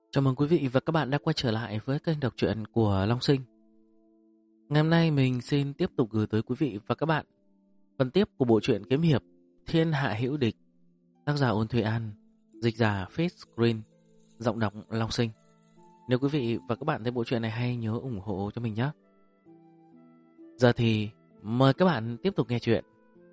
Chào mừng quý vị và các bạn đã quay trở lại với kênh đọc truyện của Long Sinh. Ngày hôm nay mình xin tiếp tục gửi tới quý vị và các bạn phần tiếp của bộ truyện kiếm hiệp Thiên Hạ Hữu Địch, tác giả Ôn Thùy An, dịch giả Face Screen, giọng đọc Long Sinh. Nếu quý vị và các bạn thấy bộ truyện này hay, nhớ ủng hộ cho mình nhé. Giờ thì mời các bạn tiếp tục nghe chuyện.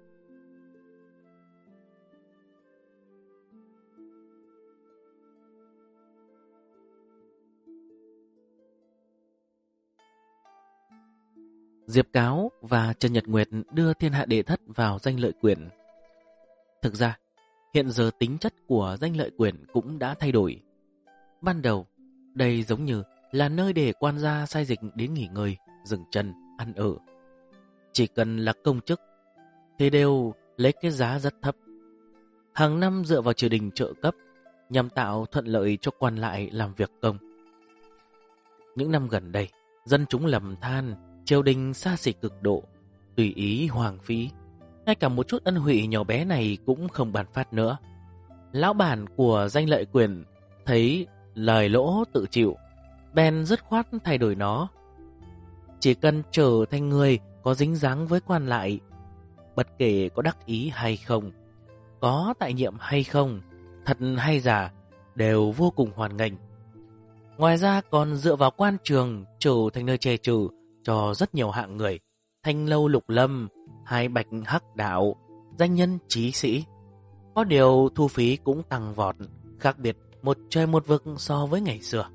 Diệp Cáo và Trần Nhật Nguyệt đưa Thiên Hạ Đệ Thất vào danh lợi quyền. Thực ra, hiện giờ tính chất của danh lợi quyền cũng đã thay đổi. Ban đầu, đây giống như là nơi để quan gia sai dịch đến nghỉ ngơi, dừng chân, ăn ở. Chỉ cần là công chức thì đều lấy cái giá rất thấp. Hàng năm dựa vào triều đình trợ cấp nhằm tạo thuận lợi cho quan lại làm việc công. Những năm gần đây, dân chúng lầm than triều đình xa xỉ cực độ, tùy ý hoang phí. Ngay cả một chút ân huệ nhỏ bé này cũng không bàn phát nữa. Lão bản của danh lợi quyền thấy lời lỗ tự chịu, bèn dứt khoát thay đổi nó. Chỉ cần trở thành người có dính dáng với quan lại, bất kể có đắc ý hay không, có tại nhiệm hay không, thật hay giả, đều vô cùng hoan nghênh. Ngoài ra còn dựa vào quan trường trở thành nơi che chở cho rất nhiều hạng người, thanh lâu lục lâm, hai bạch hắc đạo, danh nhân trí sĩ. Có điều thu phí cũng tăng vọt, khác biệt một trời một vực so với ngày xưa.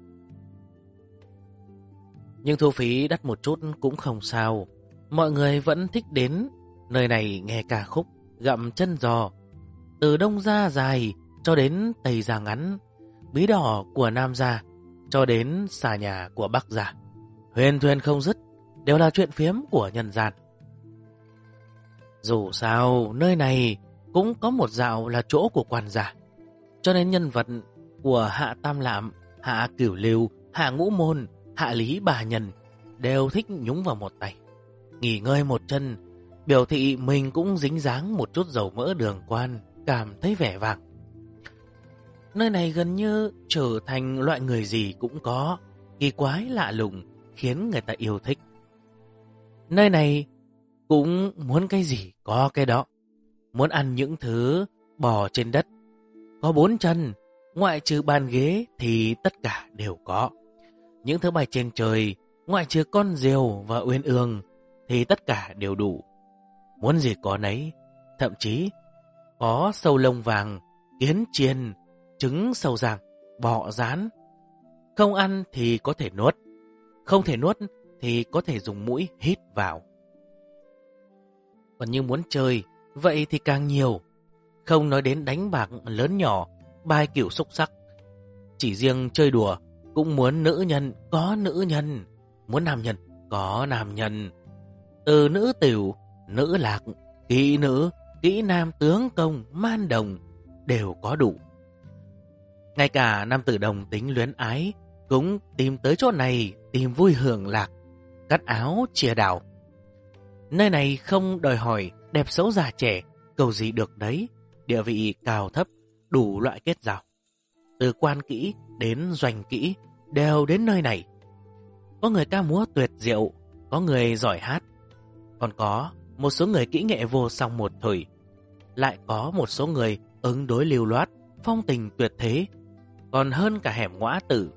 Nhưng thu phí đắt một chút cũng không sao, mọi người vẫn thích đến nơi này nghe ca khúc, gặm chân giò. Từ Đông ra dài cho đến Tây ra ngắn, bí đỏ của Nam ra cho đến xà nhà của Bắc ra, huyền thuyền không dứt, đều là chuyện phiếm của nhân gian. Dù sao, nơi này cũng có một dạo là chỗ của quan gia, cho nên nhân vật của Hạ Tam Lạm, Hạ Cửu Lưu, Hạ Ngũ Môn, Hạ Lý Bà Nhân đều thích nhúng vào một tay, nghỉ ngơi một chân, biểu thị mình cũng dính dáng một chút dầu mỡ đường quan, cảm thấy vẻ vang. Nơi này gần như trở thành loại người gì cũng có, kỳ quái lạ lùng, khiến người ta yêu thích. Nơi này cũng muốn cái gì có cái đó. Muốn ăn những thứ bò trên đất, có 4 chân, ngoại trừ bàn ghế thì tất cả đều có. Những thứ bay trên trời, ngoại trừ con diều và uyên ương thì tất cả đều đủ. Muốn gì có nấy, thậm chí có sâu lông vàng, kiến chiên, trứng sâu ràng, bọ rán. Không ăn thì có thể nuốt, không thể nuốt thì có thể dùng mũi hít vào. Còn như muốn chơi, vậy thì càng nhiều. Không nói đến đánh bạc lớn nhỏ, bài kiểu xúc sắc. Chỉ riêng chơi đùa, cũng muốn nữ nhân có nữ nhân, muốn nam nhân có nam nhân. Từ nữ tiểu, nữ lạc, kỹ nữ, kỹ nam tướng công, man đồng đều có đủ. Ngay cả nam tử đồng tính luyến ái cũng tìm tới chỗ này tìm vui hưởng lạc, cắt áo chia đào. Nơi này không đòi hỏi đẹp xấu già trẻ, cầu gì được đấy, địa vị cao thấp, đủ loại kết giao. Từ quan kỹ đến doanh kỹ đều đến nơi này. Có người ca múa tuyệt diệu, có người giỏi hát, còn có một số người kỹ nghệ vô song một thời. Lại có một số người ứng đối lưu loát, phong tình tuyệt thế, còn hơn cả hẻm ngõa tử.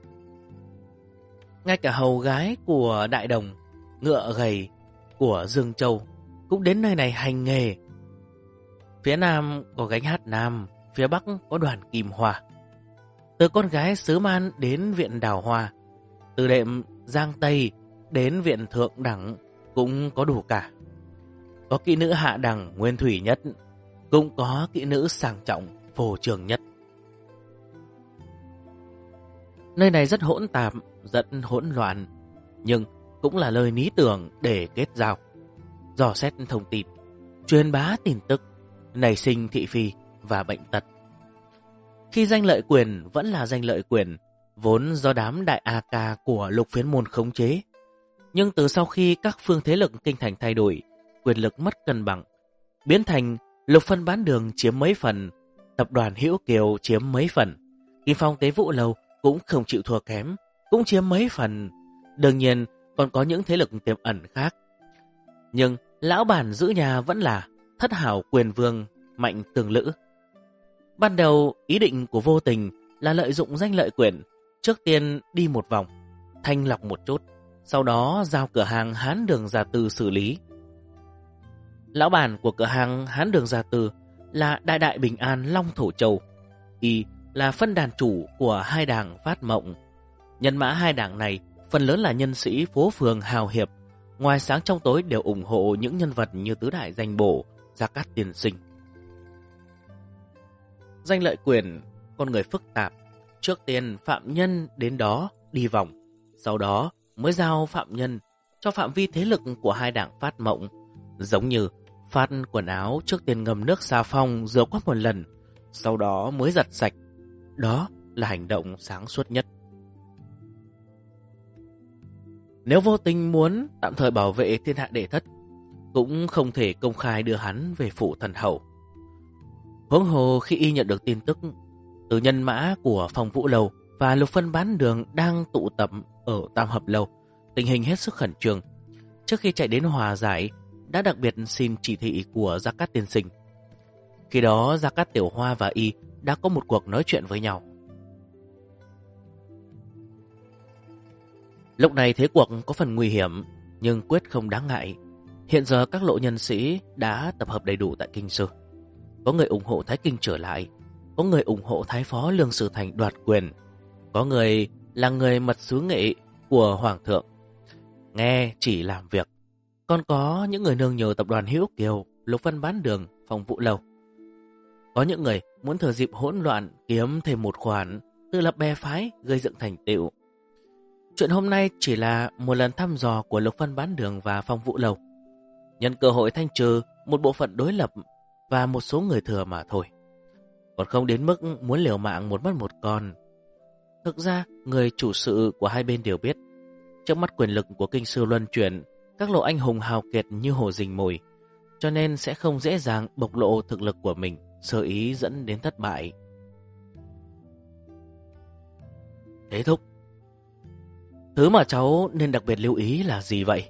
Ngay cả hầu gái của Đại Đồng, ngựa gầy của Dương Châu cũng đến nơi này hành nghề. Phía Nam có gánh hát Nam, phía Bắc có đoàn Kim Hoa. Từ con gái xứ Man đến viện Đào Hoa, từ đệm Giang Tây đến viện Thượng Đẳng cũng có đủ cả. Có kỹ nữ hạ đẳng nguyên thủy nhất, cũng có kỹ nữ sang trọng phổ trường nhất. Nơi này rất hỗn tạp, rất hỗn loạn, nhưng cũng là lời lý tưởng để kết giao, dò xét thông tin, truyền bá tin tức, nảy sinh thị phi và bệnh tật. Khi danh lợi quyền vẫn là danh lợi quyền, vốn do đám đại A ca của Lục Phiến Môn khống chế, nhưng từ sau khi các phương thế lực kinh thành thay đổi, quyền lực mất cân bằng, biến thành Lục Phân Bán Đường chiếm mấy phần, tập đoàn Hữu Kiều chiếm mấy phần, Kim Phong Tế Vũ Lầu cũng không chịu thua kém, cũng chiếm mấy phần. Đương nhiên còn có những thế lực tiềm ẩn khác. Nhưng lão bản giữ nhà vẫn là Thất Hảo Quyền Vương Mạnh Tường Lữ. Ban đầu ý định của Vô Tình là lợi dụng danh lợi quyền, trước tiên đi một vòng, thanh lọc một chút, sau đó giao cửa hàng Hán Đường Gia Tư xử lý. Lão bản của cửa hàng Hán Đường Gia Tư là Đại Đại Bình An Long Thổ Châu. Y là phân đàn chủ của hai đảng Phát Mộng. Nhân mã hai đảng này phần lớn là nhân sĩ phố phường hào hiệp, ngoài sáng trong tối đều ủng hộ những nhân vật như tứ đại danh bổ, Gia Cát Tiên Sinh. Danh lợi quyền, con người phức tạp, trước tiên phạm nhân đến đó đi vòng, sau đó mới giao phạm nhân cho phạm vi thế lực của hai đảng Phát Mộng. Giống như phát quần áo trước tiên ngâm nước xà phòng rửa qua một lần, sau đó mới giặt sạch. Đó là hành động sáng suốt nhất. Nếu Vô Tình muốn tạm thời bảo vệ thiên hạ đệ thất, cũng không thể công khai đưa hắn về phủ thần hậu. Huống hồ khi y nhận được tin tức từ nhân mã của Phong Vũ Lầu và Lục Phân Bán Đường đang tụ tập ở Tam Hợp Lâu, tình hình hết sức khẩn trương. Trước khi chạy đến hòa giải, đã đặc biệt xin chỉ thị của Gia Cát Tiên Sinh. Khi đó Gia Cát Tiểu Hoa và y đã có một cuộc nói chuyện với nhau. Lúc này thế cuộc có phần nguy hiểm, nhưng quyết không đáng ngại. Hiện giờ các lộ nhân sĩ đã tập hợp đầy đủ tại Kinh Sư. Có người ủng hộ Thái Kinh trở lại, có người ủng hộ Thái Phó Lương Sư Thành đoạt quyền, có người là người mật sứ nghệ của Hoàng thượng, nghe chỉ làm việc. Còn có những người nương nhờ tập đoàn Hữu Kiều, Lục Phân Bán Đường, Phong Vũ Lầu. Có những người muốn thừa dịp hỗn loạn kiếm thêm một khoản, tự lập bè phái gây dựng thành tựu. Chuyện hôm nay chỉ là một lần thăm dò của Lục Phân Bán Đường và Phong Vũ Lầu, nhân cơ hội thanh trừ một bộ phận đối lập và một số người thừa mà thôi, còn không đến mức muốn liều mạng một mất một con. Thực ra người chủ sự của hai bên đều biết, trước mắt quyền lực của Kinh Sư luân chuyển, các lộ anh hùng hào kiệt như hồ rình mồi, cho nên sẽ không dễ dàng bộc lộ thực lực của mình, sơ ý dẫn đến thất bại. Thế thúc, thứ mà cháu nên đặc biệt lưu ý là gì vậy?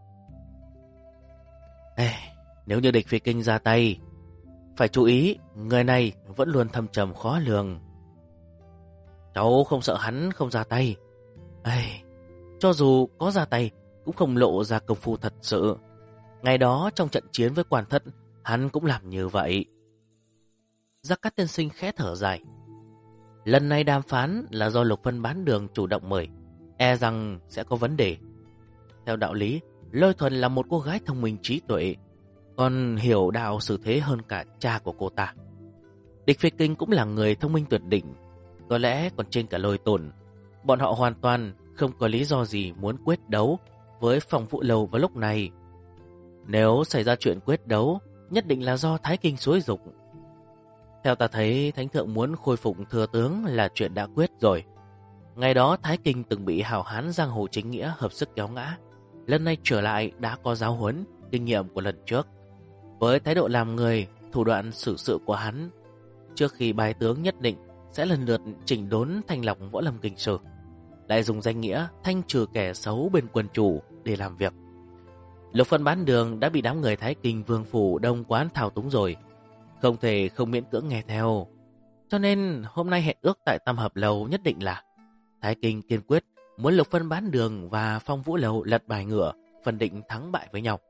Nếu như địch Phi Kinh ra tay, phải chú ý, người này vẫn luôn thâm trầm khó lường. Cháu không sợ hắn không ra tay. Cho dù có ra tay, cũng không lộ ra công phu thật sự. Ngày đó trong trận chiến với Quan Thất, hắn cũng làm như vậy. Gia Cát Tiên Sinh khẽ thở dài. Lần này đàm phán là do Lục Phân Bán Đường chủ động mời, e rằng sẽ có vấn đề. Theo đạo lý, Lôi Thuần là một cô gái thông minh trí tuệ, còn hiểu đạo xử thế hơn cả cha của cô ta. Địch Phi Kinh cũng là người thông minh tuyệt đỉnh, có lẽ còn trên cả Lôi Tồn. Bọn họ hoàn toàn không có lý do gì muốn quyết đấu với Phong Vũ Lầu vào lúc này. Nếu xảy ra chuyện quyết đấu, nhất định là do Thái Kinh xúi giục. Theo ta thấy, Thánh Thượng muốn khôi phục thừa tướng là chuyện đã quyết rồi. Ngày đó Thái Kinh từng bị hào hán giang hồ chính nghĩa hợp sức kéo ngã. Lần này trở lại đã có giáo huấn, kinh nghiệm của lần trước. Với thái độ làm người, thủ đoạn xử sự của hắn, trước khi bài tướng nhất định sẽ lần lượt chỉnh đốn thanh lọc võ lâm Kinh Sư, lại dùng danh nghĩa thanh trừ kẻ xấu bên quân chủ để làm việc. Lục Phân Bán Đường đã bị đám người Thái Kinh Vương phủ đông quán thao túng rồi, không thể không miễn cưỡng nghe theo. Cho nên hôm nay hẹn ước tại Tam Hợp Lầu nhất định là Thái Kinh kiên quyết muốn Lục Phân Bán Đường và Phong Vũ Lầu lật bài ngựa, phân định thắng bại với nhau.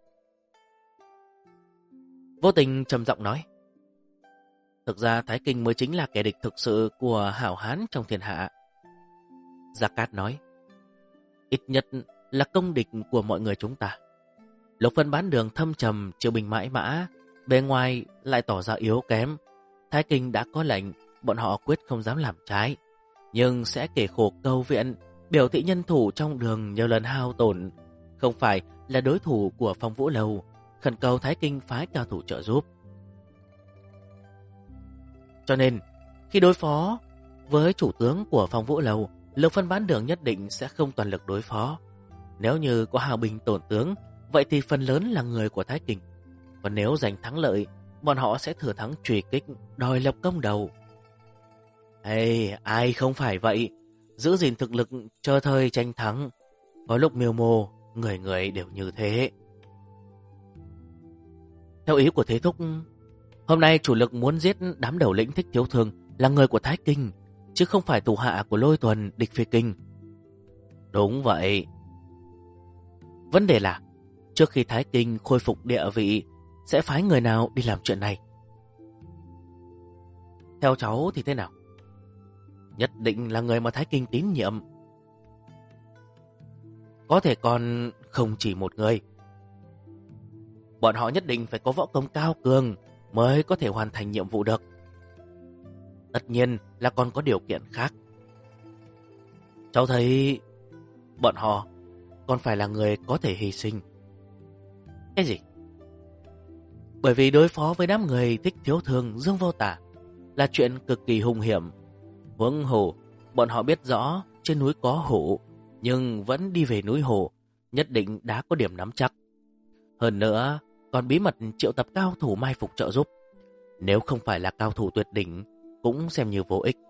Vô Tình trầm giọng nói, thực ra Thái Kinh mới chính là kẻ địch thực sự của hảo hán trong thiên hạ. Gia Cát nói, ít nhất là công địch của mọi người chúng ta. Lục Phân Bán Đường thâm trầm, chiêu binh mãi mã, bề ngoài lại tỏ ra yếu kém. Thái Kinh đã có lệnh, bọn họ quyết không dám làm trái, nhưng sẽ kể khổ cầu viện, biểu thị nhân thủ trong đường nhiều lần hao tổn, không phải là đối thủ của Phong Vũ Lầu, khẩn cầu Thái Kinh phái cao thủ trợ giúp. Cho nên, khi đối phó với chủ tướng của Phong Vũ Lầu, Lục Phân Bán Đường nhất định sẽ không toàn lực đối phó. Nếu như có hao binh tổn tướng, vậy thì phần lớn là người của Thái Kinh. Còn nếu giành thắng lợi, bọn họ sẽ thừa thắng truy kích, đòi lập công đầu. Ai không phải vậy? giữ gìn thực lực chờ thời tranh thắng. Có lúc miêu mô, người người đều như thế. Theo ý của Thế Thúc, hôm nay chủ lực muốn giết đám đầu lĩnh Thích Thiếu Thương là người của Thái Kinh, chứ không phải thủ hạ của Lôi Tuần địch Phi Kinh. Đúng vậy. Vấn đề là, trước khi Thái Kinh khôi phục địa vị, sẽ phái người nào đi làm chuyện này? Theo cháu thì thế nào? Nhất định là người mà Thái Kinh tín nhiệm. Có thể còn không chỉ một người. Bọn họ nhất định phải có võ công cao cường mới có thể hoàn thành nhiệm vụ được. Tất nhiên là còn có điều kiện khác. Cháu thấy bọn họ còn phải là người có thể hy sinh. Cái gì? Bởi vì đối phó với đám người Thích Thiếu Thương, Dương Vô Tả là chuyện cực kỳ hung hiểm. Huống hồ, bọn họ biết rõ trên núi có hổ, nhưng vẫn đi về núi hổ, nhất định đã có điểm nắm chắc. Hơn nữa, còn bí mật triệu tập cao thủ mai phục trợ giúp. Nếu không phải là cao thủ tuyệt đỉnh, cũng xem như vô ích.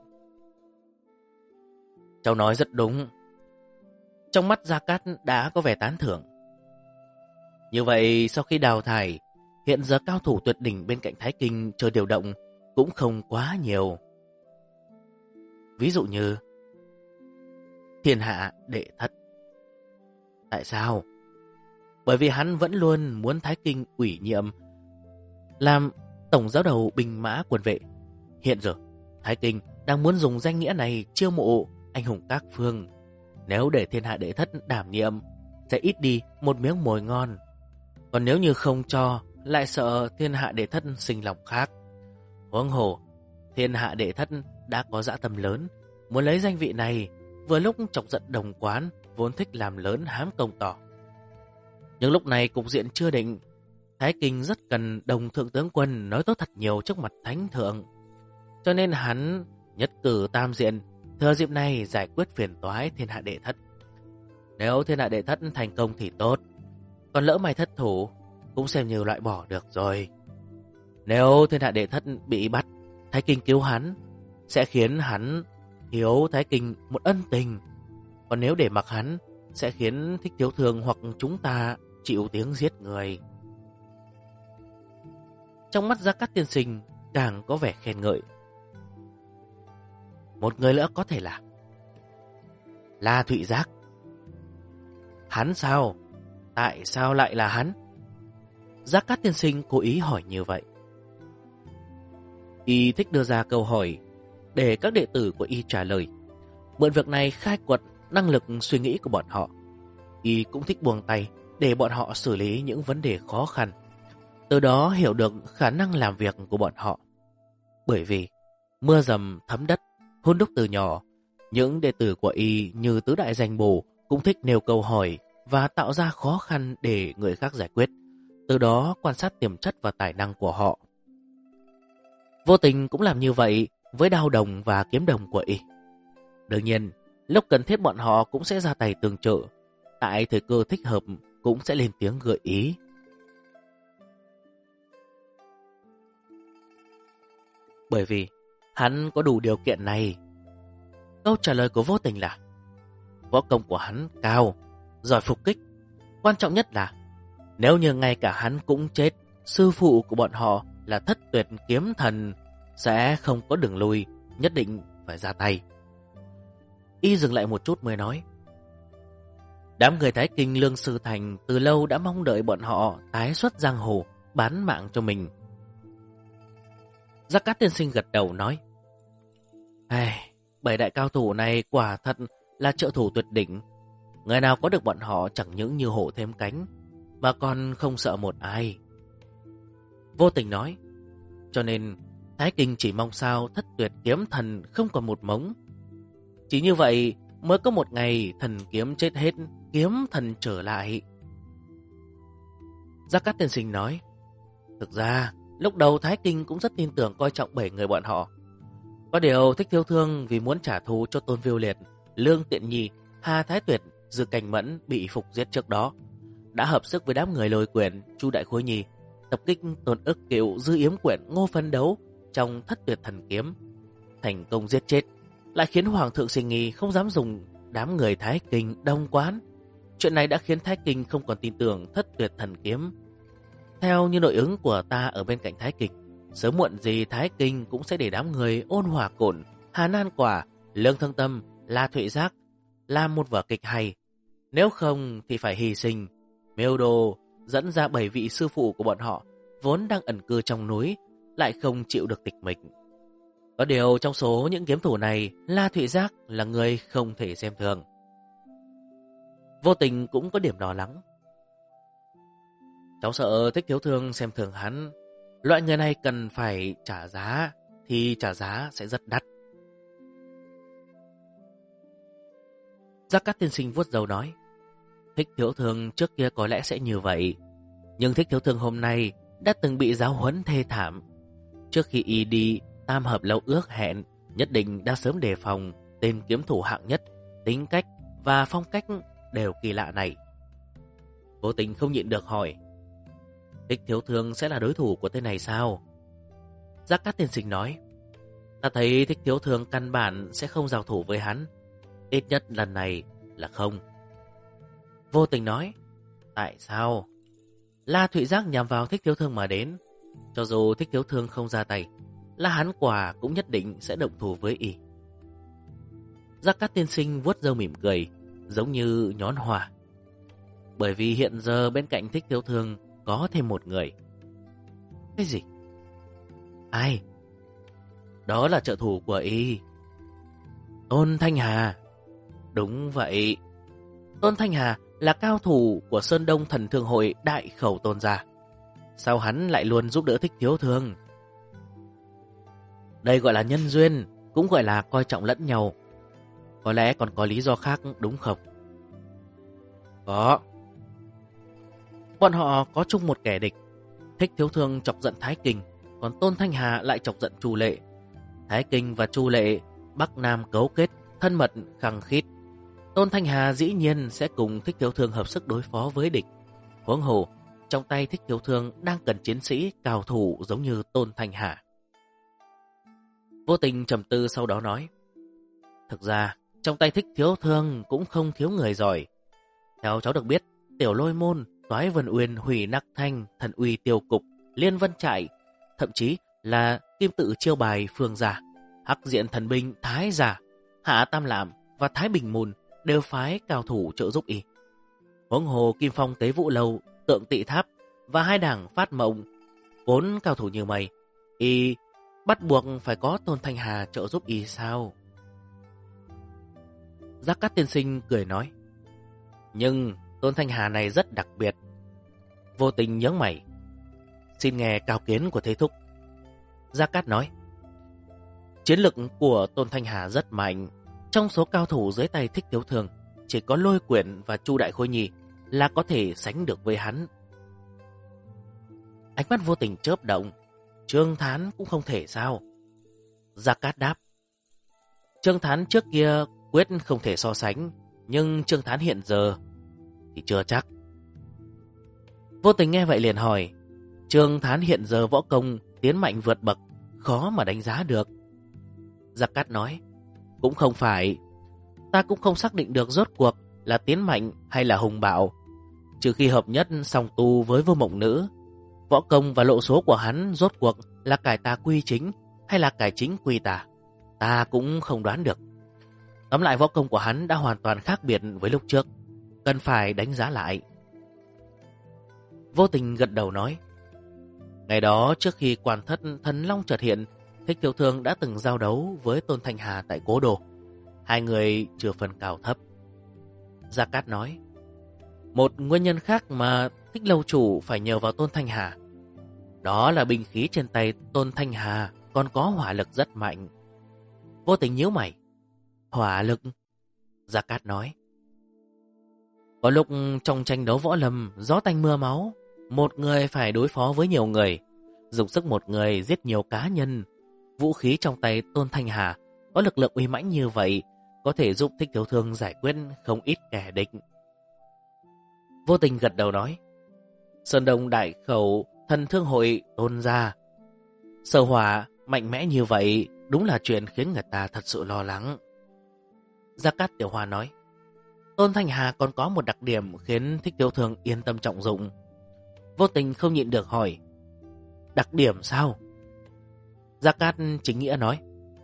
Cháu nói rất đúng. Trong mắt Gia Cát đã có vẻ tán thưởng. Như vậy, sau khi đào thải, hiện giờ cao thủ tuyệt đỉnh bên cạnh Thái Kinh chờ điều động cũng không quá nhiều. Ví dụ như Thiên Hạ Đệ Thất. Tại sao? Bởi vì hắn vẫn luôn muốn Thái Kinh ủy nhiệm làm tổng giáo đầu binh mã quân vệ. Hiện giờ, Thái Kinh đang muốn dùng danh nghĩa này chiêu mộ anh hùng các phương. Nếu để Thiên Hạ Đệ Thất đảm nhiệm, sẽ ít đi một miếng mồi ngon. Còn nếu như không cho, lại sợ Thiên Hạ Đệ Thất sinh lòng khác. Huống hồ, Thiên Hạ Đệ Thất đã có dã tâm lớn, muốn lấy danh vị này, vừa lúc chọc giận đồng quán, vốn thích làm lớn hám công tỏ. Nhưng lúc này cục diện chưa định, Thái Kinh rất cần đồng thượng tướng quân nói tốt thật nhiều trước mặt thánh thượng. Cho nên hắn nhất cử tam diện, thừa dịp này giải quyết phiền toái Thiên Hạ Đệ Thất. Nếu Thiên Hạ Đệ Thất thành công thì tốt, còn lỡ may thất thủ cũng xem như loại bỏ được rồi. Nếu Thiên Hạ Đệ Thất bị bắt, Thái Kinh cứu hắn, sẽ khiến hắn hiếu Thái Kinh một ân tình. Còn nếu để mặc hắn, sẽ khiến Thích Thiếu Thương hoặc chúng ta chịu tiếng giết người. Trong mắt Gia Cát tiên sinh càng có vẻ khen ngợi. Một người nữa có thể là La Thụy Giác. Hắn sao? Tại sao lại là hắn? Gia Cát tiên sinh cố ý hỏi như vậy. Y thích đưa ra câu hỏi để các đệ tử của Y trả lời, mượn việc này khai quật năng lực suy nghĩ của bọn họ. Y cũng thích buông tay để bọn họ xử lý những vấn đề khó khăn, từ đó hiểu được khả năng làm việc của bọn họ. Bởi vì mưa dầm thấm đất, hôn đúc từ nhỏ, những đệ tử của Y như tứ đại danh bổ cũng thích nêu câu hỏi và tạo ra khó khăn để người khác giải quyết, từ đó quan sát tiềm chất và tài năng của họ. Vô tình cũng làm như vậy với đao đồng và kiếm đồng của Y. Đương nhiên, lúc cần thiết bọn họ cũng sẽ ra tay tương trợ, tại thời cơ thích hợp cũng sẽ lên tiếng gợi ý. Bởi vì hắn có đủ điều kiện này. Câu trả lời của Vô Tình là võ công của hắn cao, giỏi phục kích. Quan trọng nhất là nếu như ngay cả hắn cũng chết, sư phụ của bọn họ là Thất Tuyệt Kiếm Thần sẽ không có đường lui, nhất định phải ra tay. Y dừng lại một chút mới nói, đám người Thái Kinh Lương Sư Thành từ lâu đã mong đợi bọn họ tái xuất giang hồ, bán mạng cho mình. Gia Cát tiên sinh gật đầu nói, bảy đại cao thủ này quả thật là trợ thủ tuyệt đỉnh. Người nào có được bọn họ chẳng những như hổ thêm cánh, mà còn không sợ một ai. Vô Tình nói, cho nên Thái Kinh chỉ mong sao Thất Tuyệt Kiếm Thần không còn một mống. Chỉ như vậy mới có một ngày thần kiếm chết hết, kiếm thần trở lại. Gia Cát tiên sinh nói, thực ra lúc đầu Thái Kinh cũng rất tin tưởng coi trọng 7 người bọn họ. Có điều Thích Thiếu Thương vì muốn trả thù cho Tôn Viu Liệt, Lương Tiện Nhi, Hà Thái Tuyệt, Dư Cảnh Mẫn bị phục giết trước đó, đã hợp sức với đám người Lôi Quyển, Chu Đại Khối Nhi tập kích Tôn Ức Kiệu, Dư Yếm Quyển, Ngô Phân Đấu trong Thất Tuyệt Thần Kiếm, thành công giết chết lại khiến Hoàng thượng Sinh Nghi không dám dùng đám người Thái Kinh đông quán. Chuyện này đã khiến Thái Kinh không còn tin tưởng Thất Tuyệt Thần Kiếm. Theo như nội ứng của ta ở bên cạnh Thái Kinh, sớm muộn gì Thái Kinh cũng sẽ để đám người Ôn Hòa Cổn, Hà Nan Quả, Lương Thương Tâm, La Thụy Giác làm một vở kịch hay. Nếu không thì phải hy sinh. Mêu đồ dẫn ra 7 vị sư phụ của bọn họ vốn đang ẩn cư trong núi, lại không chịu được tịch mịch. Có điều trong số những kiếm thủ này, La Thụy Giác là người không thể xem thường. Vô Tình cũng có điểm lo lắng. Cháu sợ Thích Thiếu Thương xem thường hắn. Loại người này cần phải trả giá, thì trả giá sẽ rất đắt. Giác Cát tiên sinh vuốt râu nói, Thích Thiếu Thương trước kia có lẽ sẽ như vậy, nhưng Thích Thiếu Thương hôm nay đã từng bị giáo huấn thê thảm. Trước khi y đi tam hợp lâu ước hẹn, nhất định đã sớm đề phòng tên kiếm thủ hạng nhất, tính cách và phong cách đều kỳ lạ này. Vô Tình không nhịn được hỏi, Thích Thiếu Thương sẽ là đối thủ của tên này sao? Giác Cát tiên sinh nói, ta thấy Thích Thiếu Thương căn bản sẽ không giao thủ với hắn, ít nhất lần này là không. Vô Tình nói, tại sao? La Thụy Giác nhằm vào Thích Thiếu Thương mà đến. Cho dù Thích Thiếu Thương không ra tay, La Hán Quả cũng nhất định sẽ động thủ với y. Giác Cát tiên sinh vuốt râu mỉm cười, giống như nhón hòa. Bởi vì hiện giờ bên cạnh Thích Thiếu Thương có thêm một người. Cái gì? Ai? Đó là trợ thủ của y, Tôn Thanh Hà. Đúng vậy, Tôn Thanh Hà là cao thủ của Sơn Đông Thần Thương Hội Đại Khẩu Tôn gia. Sao hắn lại luôn giúp đỡ Thích Thiếu Thương? Đây gọi là nhân duyên, cũng gọi là coi trọng lẫn nhau. Có lẽ còn có lý do khác đúng không? Có. Bọn họ có chung một kẻ địch. Thích Thiếu Thương chọc giận Thái Kinh, còn Tôn Thanh Hà lại chọc giận Chu Lệ. Thái Kinh và Chu Lệ Bắc Nam cấu kết, thân mật khăng khít. Tôn Thanh Hà dĩ nhiên sẽ cùng Thích Thiếu Thương hợp sức đối phó với địch. Huống hồ, trong tay Thích Thiếu Thương đang cần chiến sĩ cao thủ giống như Tôn Thanh Hà. Vô Tình trầm tư sau đó nói, thực ra trong tay Thích Thiếu Thương cũng không thiếu người giỏi. Theo cháu được biết, Tiểu Lôi Môn, Toái Vân Uyên, Hủy Nặc Thanh, Thần Uy Tiêu Cục, Liên Vân Trại, thậm chí là Kim Tự Chiêu Bài Phương Giả, Hắc Diện Thần Binh Thái Giả, Hạ Tam Lạm và Thái Bình Môn đều phái cao thủ trợ giúp y. Huống hồ Kim Phong Tế Vũ Lâu, Tượng Tị Tháp và hai đảng Phát Mộng, vốn cao thủ như mày, y bắt buộc phải có Tôn Thanh Hà trợ giúp y sao? Giác Cát tiên sinh cười nói, nhưng Tôn Thanh Hà này rất đặc biệt. Vô Tình nhướng mày, xin nghe cao kiến của Thế Thúc. Giác Cát nói, chiến lực của Tôn Thanh Hà rất mạnh. Trong số cao thủ dưới tay Thích Thiếu Thương, chỉ có Lôi Quyển và Chu Đại Khôi Nhi là có thể sánh được với hắn. Ánh mắt Vô Tình chớp động, Trương Thán cũng không thể sao? Giác Cát đáp, Trương Thán trước kia quyết không thể so sánh, nhưng Trương Thán hiện giờ thì chưa chắc. Vô Tình nghe vậy liền hỏi, Trương Thán hiện giờ võ công tiến mạnh vượt bậc, khó mà đánh giá được. Giác Cát nói, cũng không phải. Ta cũng không xác định được rốt cuộc là tiến mạnh hay là hùng bạo. Trừ khi hợp nhất song tu với Vô Mộng Nữ, võ công và lộ số của hắn rốt cuộc là cải tà quy chính hay là cải chính quy tà, ta cũng không đoán được. Tóm lại võ công của hắn đã hoàn toàn khác biệt với lúc trước, cần phải đánh giá lại. Vô Tình gật đầu nói, ngày đó trước khi Quan Thất Thần Long chợt hiện, Thích Thiếu Thương đã từng giao đấu với Tôn Thanh Hà tại Cố Đô. Hai người chưa phân cao thấp. Gia Cát nói, một nguyên nhân khác mà Thích Lâu Chủ phải nhờ vào Tôn Thanh Hà, đó là binh khí trên tay Tôn Thanh Hà còn có hỏa lực rất mạnh. Vô Tình nhíu mày, hỏa lực? Gia Cát nói, có lúc trong tranh đấu võ lâm gió tanh mưa máu, một người phải đối phó với nhiều người, dùng sức một người giết nhiều cá nhân. Vũ khí trong tay Tôn Thanh Hà có lực lượng uy mãnh như vậy, có thể giúp Thích Thiếu Thương giải quyết không ít kẻ địch. Vô Tình gật đầu nói, Sơn Đông Đại Khẩu Thần Thương Hội Tôn gia, Sở Hỏa mạnh mẽ như vậy đúng là chuyện khiến người ta thật sự lo lắng. Gia Cát Tiểu Hoa nói. Tôn Thanh Hà còn có một đặc điểm khiến Thích Thiếu Thường yên tâm trọng dụng. Vô Tình không nhịn được hỏi. Đặc điểm sao? Gia Cát chính nghĩa nói.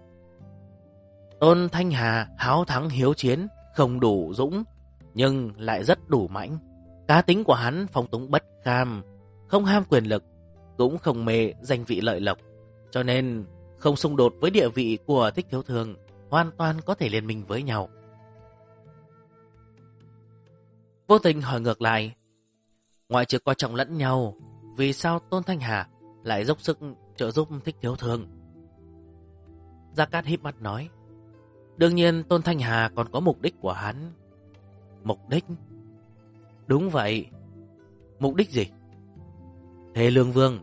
Tôn Thanh Hà háo thắng hiếu chiến, không đủ dũng, nhưng lại rất đủ mãnh. Cá tính của hắn phong túng bất kham, không ham quyền lực, cũng không mê danh vị lợi lộc, cho nên không xung đột với địa vị của Thích Thiếu Thường, hoàn toàn có thể liên minh với nhau. Vô Tình hỏi ngược lại. Ngoại trừ coi trọng lẫn nhau, vì sao Tôn Thanh Hà lại dốc sức trợ giúp Thích Thiếu Thường? Gia Cát híp mắt nói. Đương nhiên Tôn Thanh Hà còn có mục đích của hắn. Mục đích? Đúng vậy. Mục đích gì? Thề Lương Vương.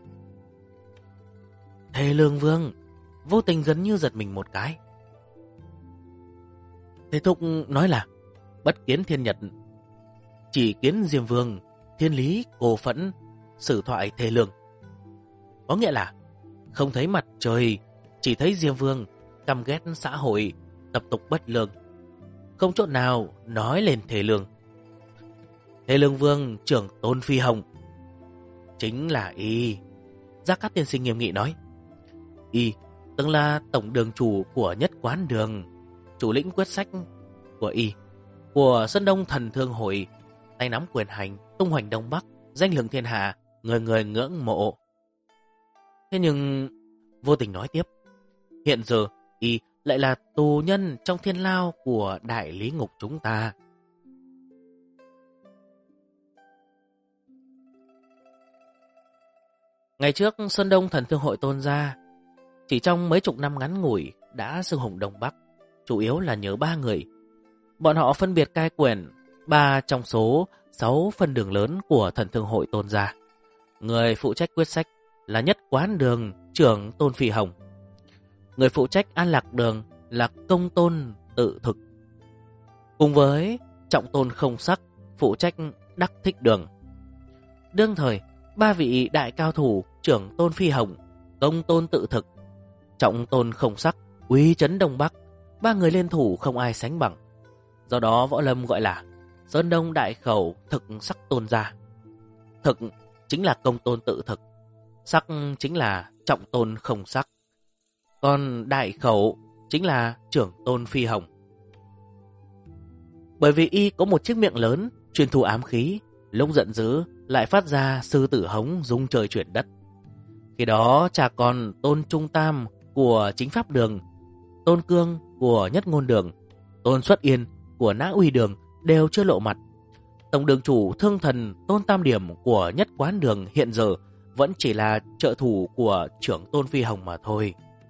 Thề Lương Vương. Vô Tình gần như giật mình một cái. Thế Thúc nói là bất kiến thiên nhật, chỉ kiến Diêm Vương, thiên lý, cô phẫn, sử thoại thề lương. Có nghĩa là không thấy mặt trời, chỉ thấy Diêm Vương, căm ghét xã hội, tập tục bất lương. Không chỗ nào nói lên thề lương. Thề Lương Vương trưởng Tôn Phi Hồng. Chính là y. Gia Cát tiên sinh nghiêm nghị nói. Y từng là tổng đường chủ của Nhất Quán Đường, chủ lĩnh quyết sách của y, của Sơn Đông Thần Thương Hội, tay nắm quyền hành, tung hoành Đông Bắc, danh lừng thiên hạ, người người ngưỡng mộ. Thế nhưng Vô Tình nói tiếp, hiện giờ y lại là tù nhân trong thiên lao của đại lý ngục chúng ta. Ngày trước Sơn Đông Thần Thương Hội Tôn gia chỉ trong mấy chục năm ngắn ngủi đã xưng hùng Đông Bắc, chủ yếu là nhờ 3 người. Bọn họ phân biệt cai quản 3 trong số 6 phân đường lớn của Thần Thương Hội Tôn gia. Người phụ trách quyết sách là Nhất Quán Đường trưởng Tôn Phi Hồng. Người phụ trách An Lạc Đường là Công Tôn Tự Thực. Cùng với Trọng Tôn Không Sắc phụ trách Đắc Thích Đường. Đương thời, 3 vị đại cao thủ trưởng Tôn Phi Hồng, Công Tôn Tự Thực, Trọng Tôn Không Sắc, uy chấn Đông Bắc, 3 người liên thủ không ai sánh bằng. Do đó võ lâm gọi là Sơn Đông Đại Khẩu Thực Sắc Tôn gia. Thực chính là Công Tôn Tự Thực, sắc chính là Trọng Tôn Không Sắc, còn Đại Khẩu chính là trưởng Tôn Phi Hồng. Bởi vì y có một chiếc miệng lớn chuyên thu ám khí, lúc giận dữ lại phát ra sư tử hống rung trời chuyển đất. Khi đó cha con Tôn Trung Tam của Chính Pháp Đường, Tôn Cương của Nhất Ngôn Đường, Tôn Xuất Yên của Nã Uy Đường đều chưa lộ mặt. Tổng đường chủ Thương Thần Tôn Tam Điểm của Nhất Quán Đường hiện giờ vẫn chỉ là trợ thủ của trưởng Tôn Phi Hồng mà thôi.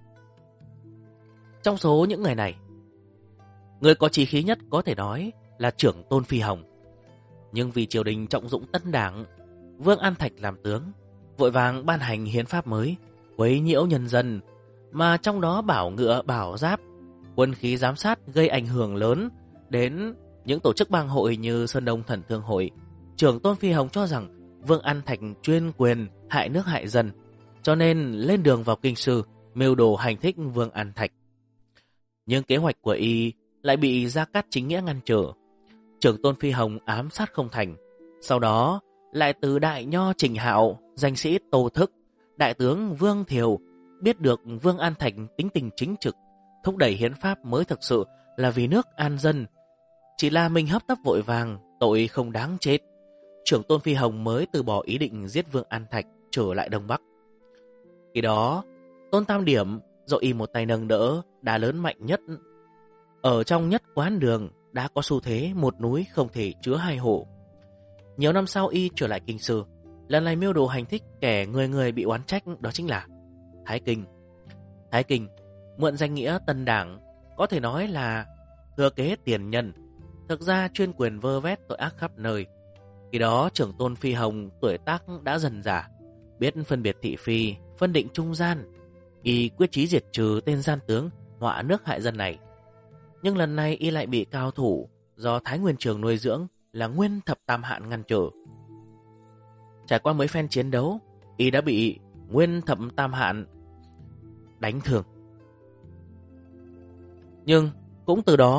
Trong số những người này, người có chí khí nhất có thể nói là trưởng Tôn Phi Hồng. Nhưng vì triều đình trọng dụng tân đảng, Vương An Thạch làm tướng, vội vàng ban hành hiến pháp mới, quấy nhiễu nhân dân, mà trong đó bảo ngựa bảo giáp, quân khí giám sát gây ảnh hưởng lớn đến những tổ chức bang hội như Sơn Đông Thần Thương Hội. Trưởng Tôn Phi Hồng cho rằng Vương An Thạch chuyên quyền hại nước hại dân, cho nên lên đường vào kinh sư mưu đồ hành thích Vương An Thạch. Nhưng kế hoạch của y lại bị Gia Cát chính nghĩa ngăn trở. Trưởng Tôn Phi Hồng ám sát không thành, sau đó lại từ đại nho Trình Hạo, danh sĩ Tô Thức, đại tướng Vương Thiều biết được Vương An Thạch tính tình chính trực, thúc đẩy hiến pháp mới thực sự là vì nước an dân. Chỉ là mình hấp tấp vội vàng, tội không đáng chết. Trưởng Tôn Phi Hồng mới từ bỏ ý định giết Vương An Thạch, trở lại Đông Bắc. Khi đó, Tôn Tam Điểm do y một tay nâng đỡ đá lớn mạnh nhất ở trong Nhất Quán Đường đã có xu thế một núi không thể chứa hai hổ. Nhiều năm sau y trở lại kinh sư, lần này mưu đồ hành thích kẻ người người bị oán trách, đó chính là Thái Kinh. Thái Kinh mượn danh nghĩa tân đảng, có thể nói là thừa kế tiền nhân, thực ra chuyên quyền vơ vét tội ác khắp nơi. Khi đó trưởng Tôn Phi Hồng tuổi tác đã dần già, biết phân biệt thị phi, phân định trung gian, y quyết chí diệt trừ tên gian tướng họa nước hại dân này. Nhưng lần này y lại bị cao thủ do Thái Nguyên Trường nuôi dưỡng là Nguyên Thập Tam Hạn ngăn trở. Trải qua mấy phen chiến đấu, y đã bị Nguyên Thập Tam Hạn đánh thương. Nhưng cũng từ đó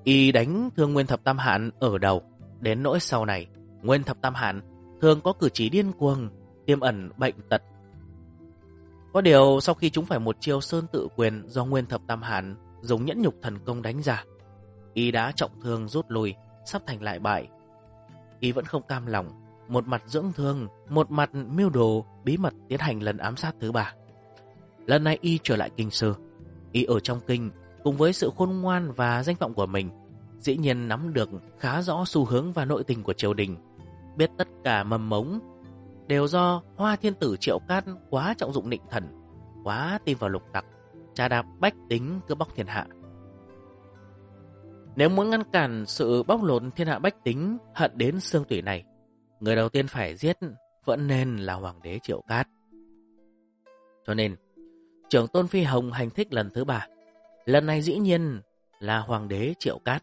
Y đánh thương Nguyên Thập Tam Hạn ở đầu, đến nỗi sau này Nguyên Thập Tam Hạn thường có cử chỉ điên cuồng, tiềm ẩn bệnh tật. Có điều sau khi chúng phải một chiêu sơn tự quyền do Nguyên Thập Tam Hạn dùng nhẫn nhục thần công đánh ra, Y đã trọng thương rút lui, sắp thành lại bại. Y vẫn không cam lòng, một mặt dưỡng thương, một mặt mưu đồ bí mật tiến hành lần ám sát thứ 3. Lần này Y trở lại kinh sư. Y ở trong kinh cùng với sự khôn ngoan và danh vọng của mình, dĩ nhiên nắm được khá rõ xu hướng và nội tình của triều đình, biết tất cả mầm mống đều do Hoa Thiên Tử Triệu Cát quá trọng dụng Nịnh Thần, quá tin vào lục tặc, trà đạp bách tính cướp bóc thiên hạ. Nếu muốn ngăn cản sự bóc lột thiên hạ bách tính hận đến xương tủy này, người đầu tiên phải giết vẫn nên là Hoàng đế Triệu Cát. Cho nên Trưởng Tôn Phi Hồng hành thích lần thứ 3, lần này dĩ nhiên là Hoàng đế Triệu Cát.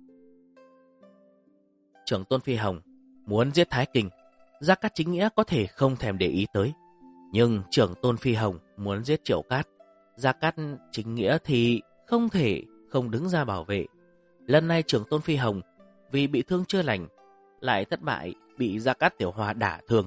Trưởng Tôn Phi Hồng muốn giết Thái Kinh, Gia Cát Chính Nghĩa có thể không thèm để ý tới. Nhưng Trưởng Tôn Phi Hồng muốn giết Triệu Cát, Gia Cát Chính Nghĩa thì không thể không đứng ra bảo vệ. Lần này Trưởng Tôn Phi Hồng vì bị thương chưa lành, lại thất bại, bị Gia Cát Tiểu Hoa đả thương.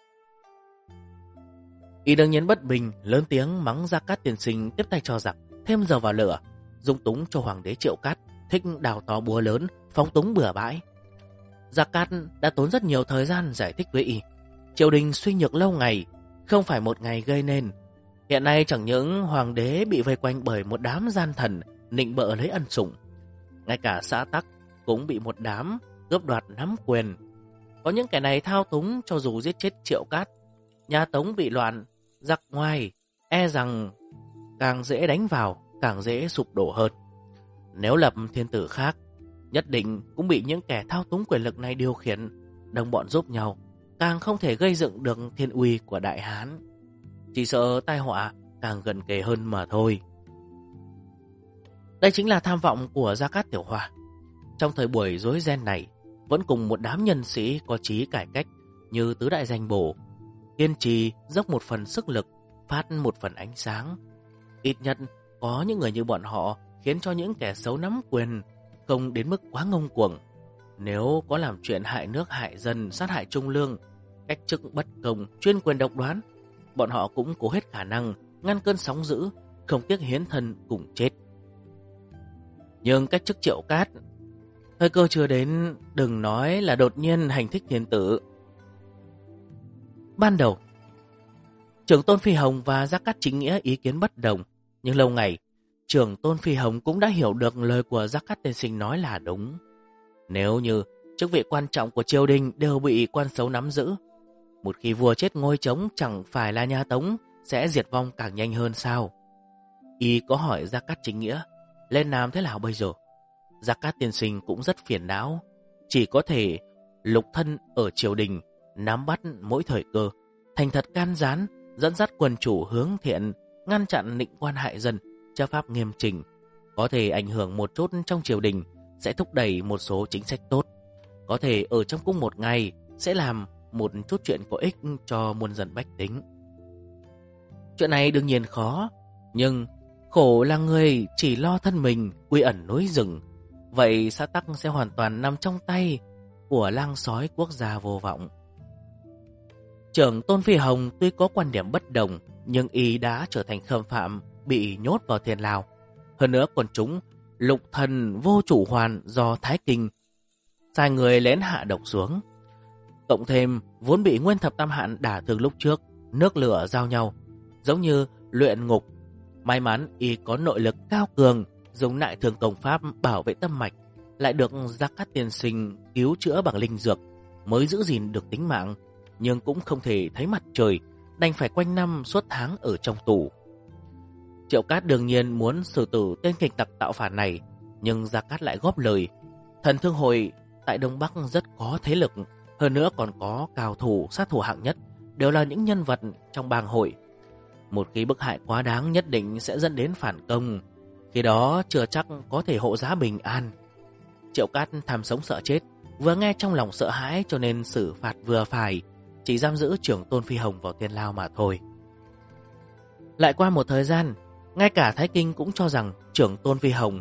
Y đương nhiên bất bình, lớn tiếng mắng Gia Cát tiên sinh tiếp tay cho giặc, thêm dầu vào lửa, dung túng cho Hoàng đế Triệu Cát thích đào to búa lớn, phóng túng bừa bãi. Gia Cát đã tốn rất nhiều thời gian giải thích với Y. Triều đình suy nhược lâu ngày, không phải một ngày gây nên. Hiện nay chẳng những Hoàng đế bị vây quanh bởi một đám gian thần nịnh bợ lấy ân sủng, ngay cả xã tắc cũng bị một đám cướp đoạt nắm quyền. Có những kẻ này thao túng, cho dù giết chết Triệu Cát, nhà Tống bị loạn, giặc ngoài e rằng càng dễ đánh vào, càng dễ sụp đổ hơn. Nếu lập thiên tử khác, nhất định cũng bị những kẻ thao túng quyền lực này điều khiển, đồng bọn giúp nhau, càng không thể gây dựng được thiên uy của Đại Hán. Chỉ sợ tai họa càng gần kề hơn mà thôi. Đây chính là tham vọng của Gia Cát Tiểu Hoa. Trong thời buổi rối ren này, vẫn cùng một đám nhân sĩ có chí cải cách như tứ đại danh bổ, kiên trì dốc một phần sức lực, phát một phần ánh sáng. Ít nhất có những người như bọn họ khiến cho những kẻ xấu nắm quyền không đến mức quá ngông cuồng. Nếu có làm chuyện hại nước hại dân, sát hại trung lương, cách chức bất công, chuyên quyền độc đoán, bọn họ cũng cố hết khả năng ngăn cơn sóng dữ, không tiếc hiến thân cùng chết. Nhưng cách chức Triệu Cát, thời cơ chưa đến, đừng nói là đột nhiên hành thích thiên tử. Ban đầu, Trưởng Tôn Phi Hồng và Gia Cát Chính Nghĩa ý kiến bất đồng, nhưng lâu ngày, Trưởng Tôn Phi Hồng cũng đã hiểu được lời của Gia Cát tiên sinh nói là đúng. Nếu như chức vị quan trọng của triều đình đều bị quan xấu nắm giữ, một khi vua chết ngôi trống chẳng phải là nhà Tống sẽ diệt vong càng nhanh hơn sao? Y có hỏi Gia Cát Chính Nghĩa lên làm thế nào bây giờ? Gia Cát tiên sinh cũng rất phiền não, chỉ có thể lục thân ở triều đình, nắm bắt mỗi thời cơ, thành thật can gián, dẫn dắt quần chủ hướng thiện, ngăn chặn nịnh quan hại dân, chấp pháp nghiêm chỉnh, có thể ảnh hưởng một chút trong triều đình, sẽ thúc đẩy một số chính sách tốt, có thể ở trong cung một ngày sẽ làm một chút chuyện có ích cho muôn dân bách tính. Chuyện này đương nhiên khó, nhưng khổ là người chỉ lo thân mình, quy ẩn núi rừng, vậy xã tắc sẽ hoàn toàn nằm trong tay của lang sói quốc gia vô vọng. Trưởng Tôn Phi Hồng tuy có quan điểm bất đồng, nhưng y đã trở thành khâm phạm, bị nhốt vào thiên lao. Hơn nữa còn chúng lục thần vô chủ hoàn do Thái Kinh sai người lén hạ độc xuống. Cộng thêm vốn bị Nguyên Thập Tam Hạn đả thương lúc trước, nước lửa giao nhau, giống như luyện ngục. May mắn y có nội lực cao cường, dùng nại thường công pháp bảo vệ tâm mạch, lại được Gia Cát tiên sinh cứu chữa bằng linh dược, mới giữ gìn được tính mạng, nhưng cũng không thể thấy mặt trời, đành phải quanh năm suốt tháng ở trong tù. Triệu Cát đương nhiên muốn xử tử tên kịch tặc tạo phản này, nhưng Gia Cát lại góp lời. Thần Thương Hội tại Đông Bắc rất có thế lực, hơn nữa còn có cao thủ, sát thủ hạng nhất, đều là những nhân vật trong bang hội. Một khi bức hại quá đáng nhất định sẽ dẫn đến phản công, khi đó chưa chắc có thể hộ giá bình an. Triệu Cát tham sống sợ chết, vừa nghe trong lòng sợ hãi cho nên xử phạt vừa phải, chỉ giam giữ Trưởng Tôn Phi Hồng vào thiên lao mà thôi. Lại qua một thời gian, ngay cả Thái Kinh cũng cho rằng Trưởng Tôn Phi Hồng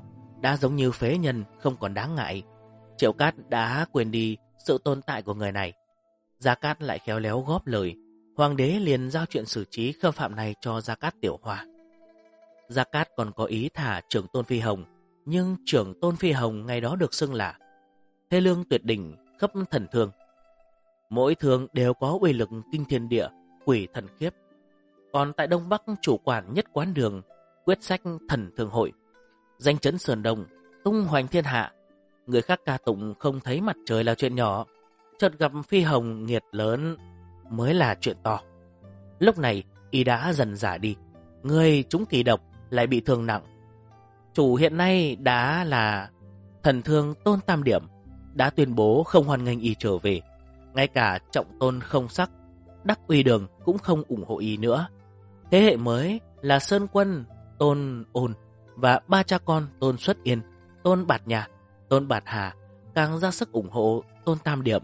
đã giống như phế nhân, không còn đáng ngại. Triệu Cát đã quên đi sự tồn tại của người này. Gia Cát lại khéo léo góp lời, hoàng đế liền giao chuyện xử trí khâm phạm này cho Gia Cát Tiểu Hoa. Gia Cát còn có ý thả trưởng tôn Phi Hồng, nhưng trưởng tôn Phi Hồng ngày đó được xưng là thê lương tuyệt đỉnh, khắp thần thương. Mỗi thương đều có uy lực kinh thiên địa, quỷ thần khiếp. Còn tại Đông Bắc chủ quản nhất quán đường, quyết sách thần thương hội, danh chấn sườn Đông, tung hoành thiên hạ. Người khác ca tụng không thấy mặt trời là chuyện nhỏ, chợt gặp Phi Hồng nghiệt lớn mới là chuyện to. Lúc này y đã dần giả đi, người trúng kỳ độc lại bị thương nặng. Chủ hiện nay đã là thần thương Tôn Tam Điểm, đã tuyên bố không hoan nghênh y trở về. Ngay cả trọng tôn Không Sắc, Đắc Uy Đường cũng không ủng hộ y nữa. Thế hệ mới là Sơn Quân, Tôn Ôn và ba cha con Tôn Xuất Yên, Tôn Bạt Nhà, Tôn Bạt Hà càng ra sức ủng hộ Tôn Tam Điểm.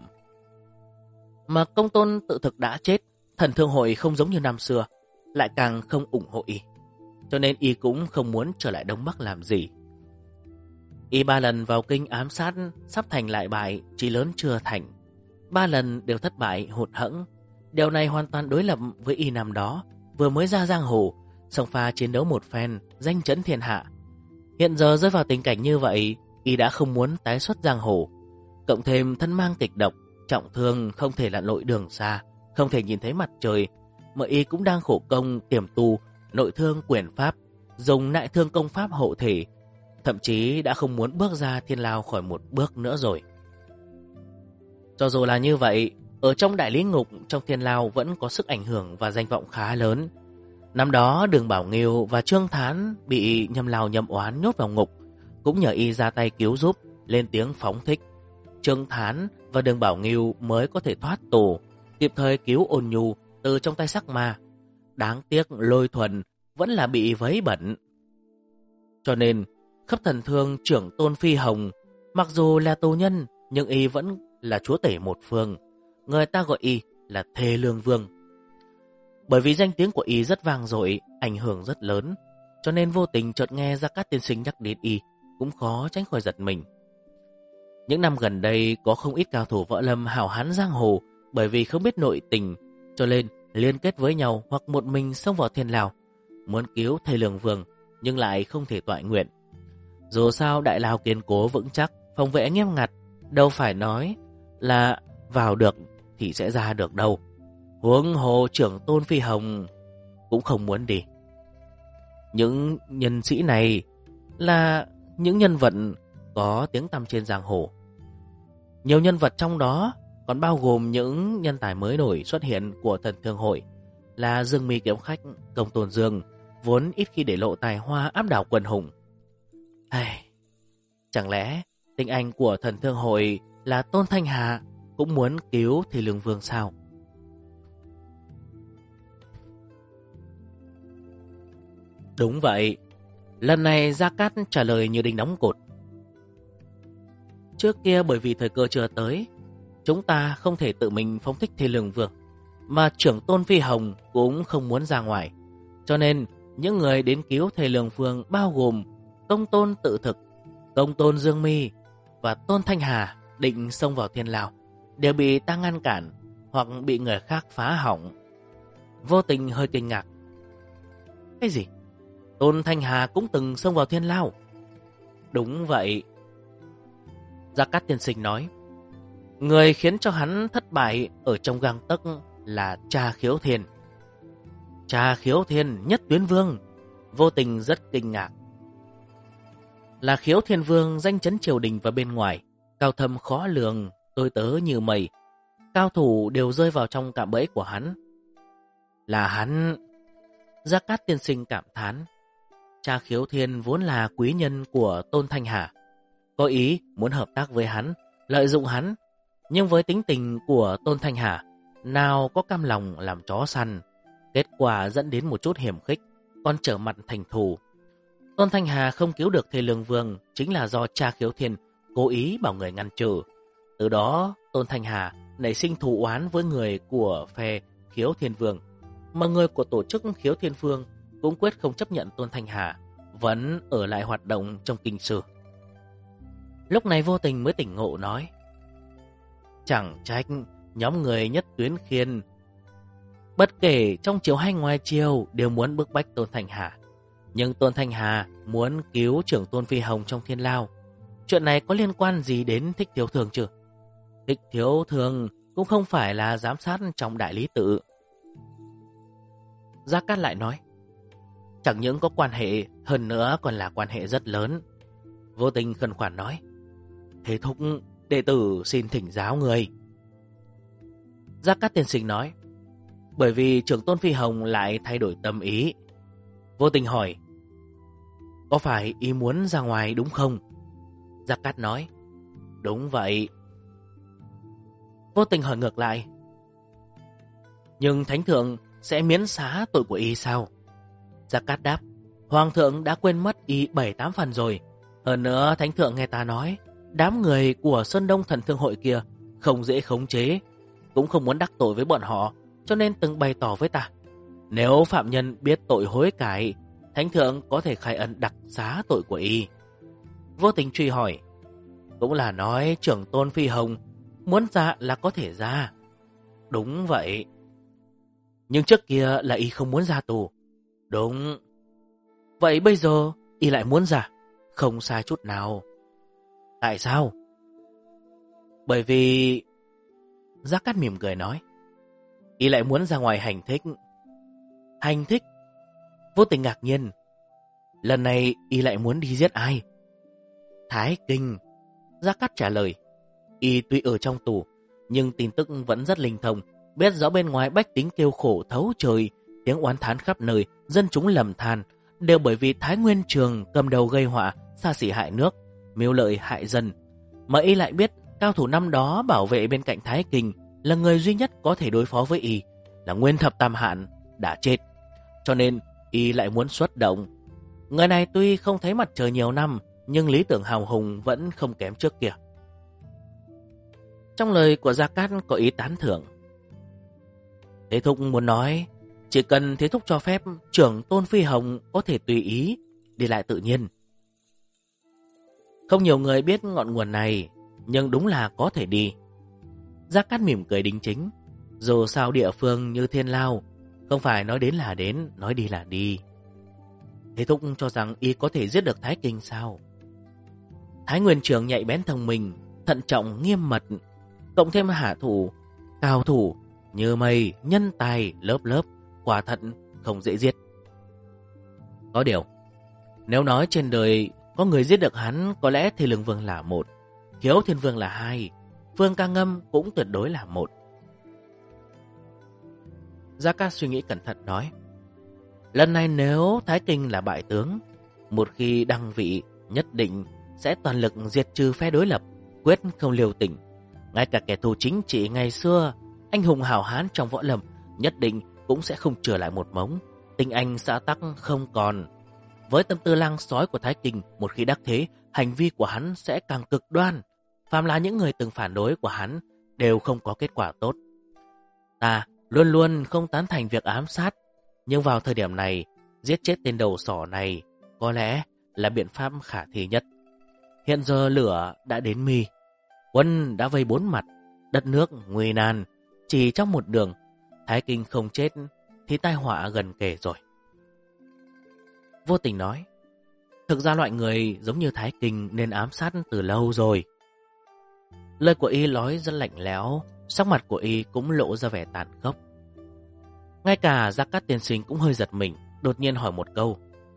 Mà công tôn tự thực đã chết, thần thương hội không giống như năm xưa, lại càng không ủng hộ y. Cho nên y cũng không muốn trở lại Đông Bắc làm gì. Y 3 lần vào kinh ám sát, sắp thành lại bại, chí lớn chưa thành. 3 lần đều thất bại hụt hẫng. Điều này hoàn toàn đối lập với y năm đó, vừa mới ra giang hồ, xông pha chiến đấu một phen, danh chấn thiên hạ. Hiện giờ rơi vào tình cảnh như vậy, y đã không muốn tái xuất giang hồ. Cộng thêm thân mang kịch độc, trọng thương không thể lặn lội đường xa, không thể nhìn thấy mặt trời, mà y cũng đang khổ công tiềm tu nội thương quyền pháp, dùng nại thương công pháp hộ thể, thậm chí đã không muốn bước ra thiên lao khỏi một bước nữa rồi. Cho dù là như vậy, ở trong đại lý ngục, trong thiên lao vẫn có sức ảnh hưởng và danh vọng khá lớn. Năm đó Đường Bảo Nghiêu và Trương Thán bị Nhâm Lao Nhâm Oán nhốt vào ngục, cũng nhờ y ra tay cứu giúp, lên tiếng phóng thích. Trương Thán và Đường Bảo Nghiêu mới có thể thoát tù, kịp thời cứu Ôn Nhu từ trong tay sắc ma. Đáng tiếc Lôi Thuần vẫn là bị vấy bẩn. Cho nên khắp thần thương trưởng tôn Phi Hồng, mặc dù là tù nhân, nhưng y vẫn là chúa tể một phương. Người ta gọi y là Thê Lương Vương. Bởi vì danh tiếng của y rất vang dội, ảnh hưởng rất lớn, cho nên vô tình chợt nghe Gia Cát tiên sinh nhắc đến y, cũng khó tránh khỏi giật mình. Những năm gần đây có không ít cao thủ võ lâm hảo hán giang hồ, bởi vì không biết nội tình, cho nên liên kết với nhau hoặc một mình xông vào thiên lao, muốn cứu Thê Lương Vương, nhưng lại không thể toại nguyện. Dù sao đại lao kiên cố vững chắc, phòng vệ nghiêm ngặt, đâu phải nói là vào được thì sẽ ra được đâu. Huống hồ trưởng tôn Phi Hồng cũng không muốn đi. Những nhân sĩ này là những nhân vật có tiếng tăm trên giang hồ. Nhiều nhân vật trong đó còn bao gồm những nhân tài mới nổi xuất hiện của thần thương hội, là Dương Mi Kiếm Khách, Công Tôn Dương, vốn ít khi để lộ tài hoa áp đảo quần hùng. Chẳng lẽ tình anh của thần thương hội là Tôn Thanh Hà cũng muốn cứu Thê Lương Vương sao? Đúng vậy. Lần này Gia Cát trả lời như đinh đóng cột. Trước kia bởi vì thời cơ chưa tới, chúng ta không thể tự mình phóng thích Thê Lương Vương, mà trưởng tôn Phi Hồng cũng không muốn ra ngoài. Cho nên những người đến cứu Thê Lương Vương bao gồm Công tôn Tự Thực, Công tôn Dương Mi và Tôn Thanh Hà định xông vào thiên lao, đều bị ta ngăn cản hoặc bị người khác phá hỏng. Vô tình hơi kinh ngạc. Cái gì? Tôn Thanh Hà cũng từng xông vào thiên lao? Đúng vậy. Gia Cát tiên sinh nói, người khiến cho hắn thất bại ở trong gang tấc là Cha Khiếu Thiên. Cha Khiếu Thiên Nhất Tuyến Vương. Vô tình rất kinh ngạc. Là Khiếu Thiên Vương danh chấn triều đình và bên ngoài, cao thâm khó lường, tôi tớ như mây. Cao thủ đều rơi vào trong cạm bẫy của hắn. Là hắn. Gia Cát tiên sinh cảm thán. Cha Khiếu Thiên vốn là quý nhân của Tôn Thanh Hà, có ý muốn hợp tác với hắn, lợi dụng hắn. Nhưng với tính tình của Tôn Thanh Hà, nào có cam lòng làm chó săn. Kết quả dẫn đến một chút hiểm khích, còn trở mặt thành thù. Tôn Thanh Hà không cứu được Thê Lương Vương chính là do Cha Khiếu Thiên cố ý bảo người ngăn trở. Từ đó Tôn Thanh Hà nảy sinh thù oán với người của phe Khiếu Thiên Vương, mà người của tổ chức Khiếu Thiên Vương cũng quyết không chấp nhận Tôn Thanh Hà vẫn ở lại hoạt động trong kinh sư. Lúc này Vô Tình mới tỉnh ngộ nói: chẳng trách nhóm người Nhất Tuyến Khiên bất kể trong chiều hay ngoài chiều đều muốn bức bách Tôn Thành Hà. Nhưng Tôn Thành Hà muốn cứu trưởng Tôn Phi Hồng trong thiên lao. Chuyện này có liên quan gì đến Thích Thiếu Thường chứ? Thích Thiếu Thường cũng không phải là giám sát trong đại lý tự. Gia Cát lại nói: chẳng những có quan hệ, hơn nữa còn là quan hệ rất lớn. Vô Tình khẩn khoản nói: thế thúc, đệ tử xin thỉnh giáo người. Gia Cát tiên sinh nói: bởi vì trưởng Tôn Phi Hồng lại thay đổi tâm ý. Vô Tình hỏi: có phải ý muốn ra ngoài đúng không? Gia Cát nói: đúng vậy. Vô Tình hỏi ngược lại: nhưng Thánh Thượng sẽ miễn xá tội của y sao? Gia Cát đáp: Hoàng thượng đã quên mất y 7-8 phần rồi. Hơn nữa Thánh Thượng nghe ta nói, đám người của Sơn Đông Thần Thương Hội kia không dễ khống chế, cũng không muốn đắc tội với bọn họ, cho nên từng bày tỏ với ta, nếu phạm nhân biết tội hối cải, Thánh Thượng có thể khai ân đặc xá tội của y. Vô Tình truy hỏi: cũng là nói trưởng Tôn Phi Hồng muốn ra là có thể ra? Đúng vậy. Nhưng trước kia là y không muốn ra tù. Đúng. Vậy bây giờ y lại muốn ra? Không sai chút nào. Tại sao? Bởi vì... Gia Cát mỉm cười nói: y lại muốn ra ngoài hành thích. Hành thích? Vô Tình ngạc nhiên. Lần này y lại muốn đi giết ai? Thái Kinh. Gia Cát trả lời: y tuy ở trong tù, nhưng tin tức vẫn rất linh thông, biết rõ bên ngoài bách tính kêu khổ thấu trời, tiếng oán thán khắp nơi, dân chúng lầm than, đều bởi vì Thái Nguyên Trường cầm đầu gây họa, xa xỉ hại nước, mưu lợi hại dân. Mà y lại biết cao thủ năm đó bảo vệ bên cạnh Thái Kinh là người duy nhất có thể đối phó với y, là Nguyên Thập Tam Hạn đã chết, cho nên y lại muốn xuất động. Người này tuy không thấy mặt trời nhiều năm, nhưng lý tưởng hào hùng vẫn không kém trước kia. Trong lời của Gia Cát có ý tán thưởng. Thế thúc muốn nói, chỉ cần thế thúc cho phép, trưởng Tôn Phi Hồng có thể tùy ý đi lại tự nhiên. Không nhiều người biết ngọn nguồn này, nhưng đúng là có thể đi. Gia Cát mỉm cười đính chính. Dù sao địa phương như Thiên Lao, không phải nói đến là đến, nói đi là đi. Thế thúc cho rằng y có thể giết được Thái Kinh sao? Thái Nguyên Trường nhạy bén thông minh, thận trọng nghiêm mật, cộng thêm hạ thủ, cao thủ như mây, nhân tài lớp lớp, quả thật không dễ giết. Có điều, nếu nói trên đời có người giết được hắn, có lẽ Thiên Lương Vương là 1, Khiếu Thiên Vương là 2, Phương Ca Ngâm cũng tuyệt đối là 1. Gia Cát suy nghĩ cẩn thận nói: lần này nếu Thái Kinh là bại tướng, một khi đăng vị nhất định sẽ toàn lực diệt trừ phe đối lập, quyết không liều tỉnh. Ngay cả kẻ thù chính trị ngày xưa, anh hùng hào hán trong võ lâm, nhất định cũng sẽ không trở lại một mống. Tình anh xã tắc không còn. Với tâm tư lang sói của Thái Kinh, một khi đắc thế, hành vi của hắn sẽ càng cực đoan. Phàm là những người từng phản đối của hắn đều không có kết quả tốt. Ta luôn luôn không tán thành việc ám sát, nhưng vào thời điểm này, giết chết tên đầu sỏ này có lẽ là biện pháp khả thi nhất. Hiện giờ lửa đã đến mi, quân đã vây 4 mặt, đất nước nguy nan, chỉ trong một đường, Thái Kinh không chết thì tai họa gần kề rồi. Vô Tình nói: thực ra loại người giống như Thái Kinh nên ám sát từ lâu rồi. Lời của y nói rất lạnh lẽo, sắc mặt của y cũng lộ ra vẻ tàn khốc. Ngay cả Gia Cát tiên sinh cũng hơi giật mình, đột nhiên hỏi một câu: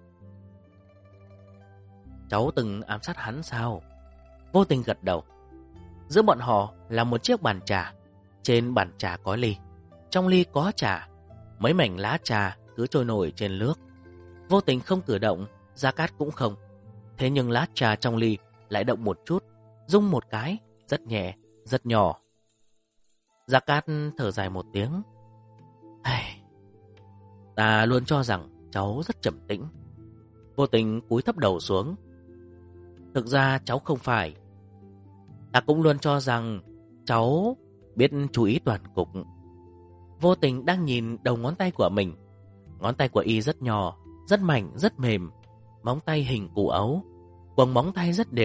cháu từng ám sát hắn sao? Vô Tình gật đầu. Giữa bọn họ là một chiếc bàn trà, trên bàn trà có ly, trong ly có trà, mấy mảnh lá trà cứ trôi nổi trên nước. Vô Tình không cử động, Gia Cát cũng không. Thế nhưng lá trà trong ly lại động một chút, rung một cái, rất nhẹ, rất nhỏ. Gia Cát thở dài một tiếng: ta luôn cho rằng cháu rất trầm tĩnh. Vô Tình cúi thấp đầu xuống: thực ra cháu không phải. Ta cũng luôn cho rằng cháu biết chú ý toàn cục. Vô Tình đang nhìn đầu ngón tay của mình. Ngón tay của y rất nhỏ, rất mảnh, rất mềm. Móng tay hình củ ấu, quầng móng tay rất đều,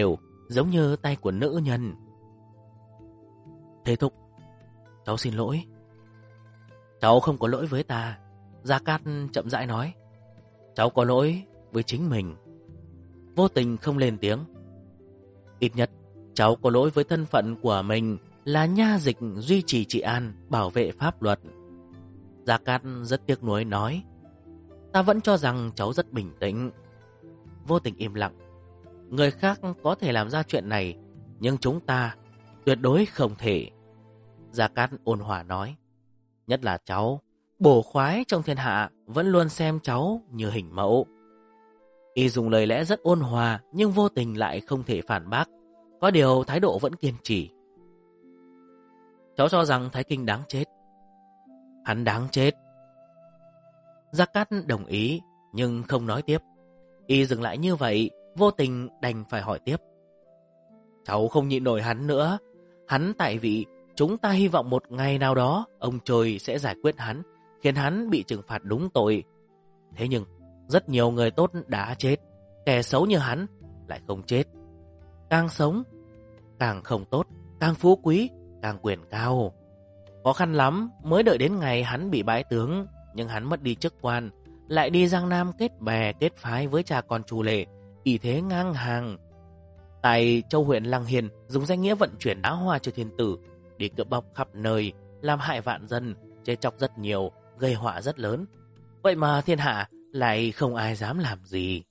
giống như tay của nữ nhân. Thế Thúc, cháu xin lỗi. Cháu không có lỗi với ta. Gia Cát chậm rãi nói. Cháu có lỗi với chính mình. Vô Tình không lên tiếng. Ít nhất, cháu có lỗi với thân phận của mình là nha dịch duy trì trị an, bảo vệ pháp luật. Gia Cát rất tiếc nuối nói. Ta vẫn cho rằng cháu rất bình tĩnh. Vô Tình im lặng. Người khác có thể làm ra chuyện này, nhưng chúng ta tuyệt đối không thể. Gia Cát ôn hòa nói. Nhất là cháu, bổ khoái trong thiên hạ vẫn luôn xem cháu như hình mẫu. Y dùng lời lẽ rất ôn hòa, nhưng Vô Tình lại không thể phản bác. Có điều thái độ vẫn kiên trì. Cháu cho rằng Thái Kinh đáng chết. Hắn đáng chết. Gia Cát đồng ý, nhưng không nói tiếp. Y dừng lại như vậy, Vô Tình đành phải hỏi tiếp. Cháu không nhịn nổi hắn nữa. Hắn tại vị, chúng ta hy vọng một ngày nào đó ông trời sẽ giải quyết hắn, khiến hắn bị trừng phạt đúng tội. Thế nhưng rất nhiều người tốt đã chết, kẻ xấu như hắn lại không chết. Càng sống càng không tốt, càng phú quý càng quyền cao. Khó khăn lắm mới đợi đến ngày hắn bị bãi tướng, nhưng hắn mất đi chức quan, lại đi Giang Nam kết bè kết phái với cha con Chu Lệ, ỷ thế ngang hàng. Tại châu huyện Lăng Hiền dùng danh nghĩa vận chuyển đá hoa cho thiên tử, đi cướp bóc khắp nơi, làm hại vạn dân, chế chọc rất nhiều, gây họa rất lớn. Vậy mà thiên hạ lại không ai dám làm gì.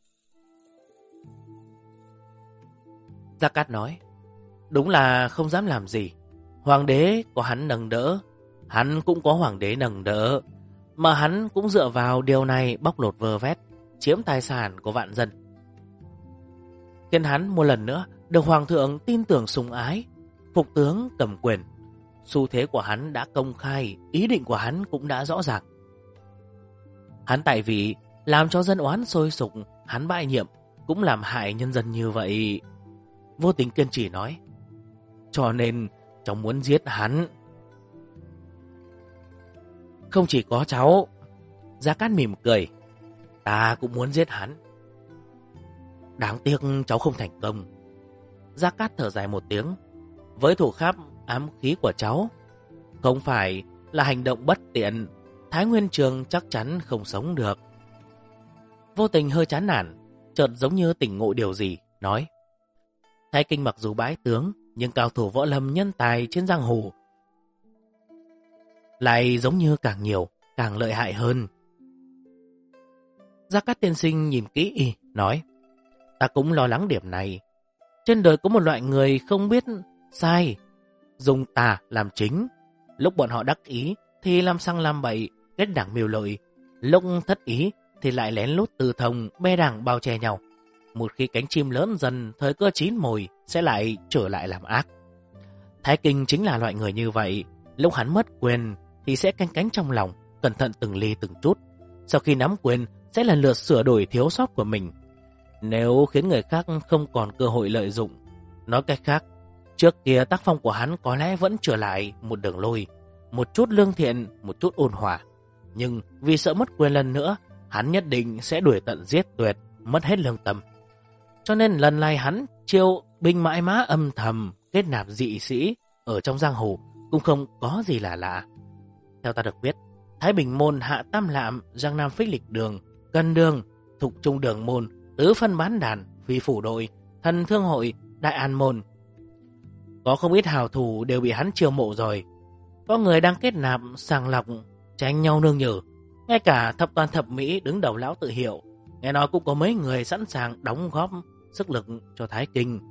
Gia Cát nói, đúng là không dám làm gì. Hoàng đế có hắn nâng đỡ, hắn cũng có hoàng đế nâng đỡ, mà hắn cũng dựa vào điều này bóc lột vơ vét, chiếm tài sản của vạn dân. Khiến hắn một lần nữa được hoàng thượng tin tưởng sủng ái, phục tướng cầm quyền. Xu thế của hắn đã công khai, ý định của hắn cũng đã rõ ràng. Hắn tại vị làm cho dân oán sôi sục, hắn bại nhiệm cũng làm hại nhân dân như vậy. Vô Tình kiên trì nói, cho nên cháu muốn giết hắn. Không chỉ có cháu. Gia Cát mỉm cười. Ta cũng muốn giết hắn. Đáng tiếc cháu không thành công. Gia Cát thở dài một tiếng. Với thủ pháp ám khí của cháu, không phải là hành động bất tiện, Thái Nguyên Trường chắc chắn không sống được. Vô Tình hơi chán nản, chợt giống như tỉnh ngộ điều gì, nói, Thái Kinh mặc dù bãi tướng, nhưng cao thủ võ lâm nhân tài trên giang hồ lại giống như càng nhiều, càng lợi hại hơn. Gia Cát tiên sinh nhìn kỹ y, nói, ta cũng lo lắng điểm này. Trên đời có một loại người không biết sai, dùng tà làm chính. Lúc bọn họ đắc ý thì làm xăng làm bậy, kết đảng mưu lợi. Lúc thất ý thì lại lén lút từ thông, bè đảng bao che nhau. Một khi cánh chim lớn dần, thời cơ chín mồi sẽ lại trở lại làm ác. Thái Kinh chính là loại người như vậy. Lúc hắn mất quyền thì sẽ canh cánh trong lòng, cẩn thận từng ly từng chút. Sau khi nắm quyền sẽ lần lượt sửa đổi thiếu sót của mình. Nếu khiến người khác không còn cơ hội lợi dụng. Nói cách khác, trước kia tác phong của hắn có lẽ vẫn trở lại một đường lối, một chút lương thiện, một chút ôn hòa. Nhưng vì sợ mất quyền lần nữa, hắn nhất định sẽ đuổi tận giết tuyệt, mất hết lương tâm. Cho nên lần này hắn chiêu binh mãi mã âm thầm, kết nạp dị sĩ ở trong giang hồ cũng không có gì là lạ. Theo ta được biết, Thái Bình môn, Hạ Tam Lạm, Giang Nam Phích Lịch đường, Cân đường, Thục Trung đường môn, Tứ Phân Bán Đàn, Phi Phủ đội, Thần Thương hội, Đại An môn, có không ít hào thủ đều bị hắn chiêu mộ rồi. Có người đang kết nạp, sàng lọc, tranh nhau nương nhờ. Ngay cả thập toàn thập mỹ đứng đầu lão tự hiệu, nghe nói cũng có mấy người sẵn sàng đóng góp sức lực cho Thái Kinh.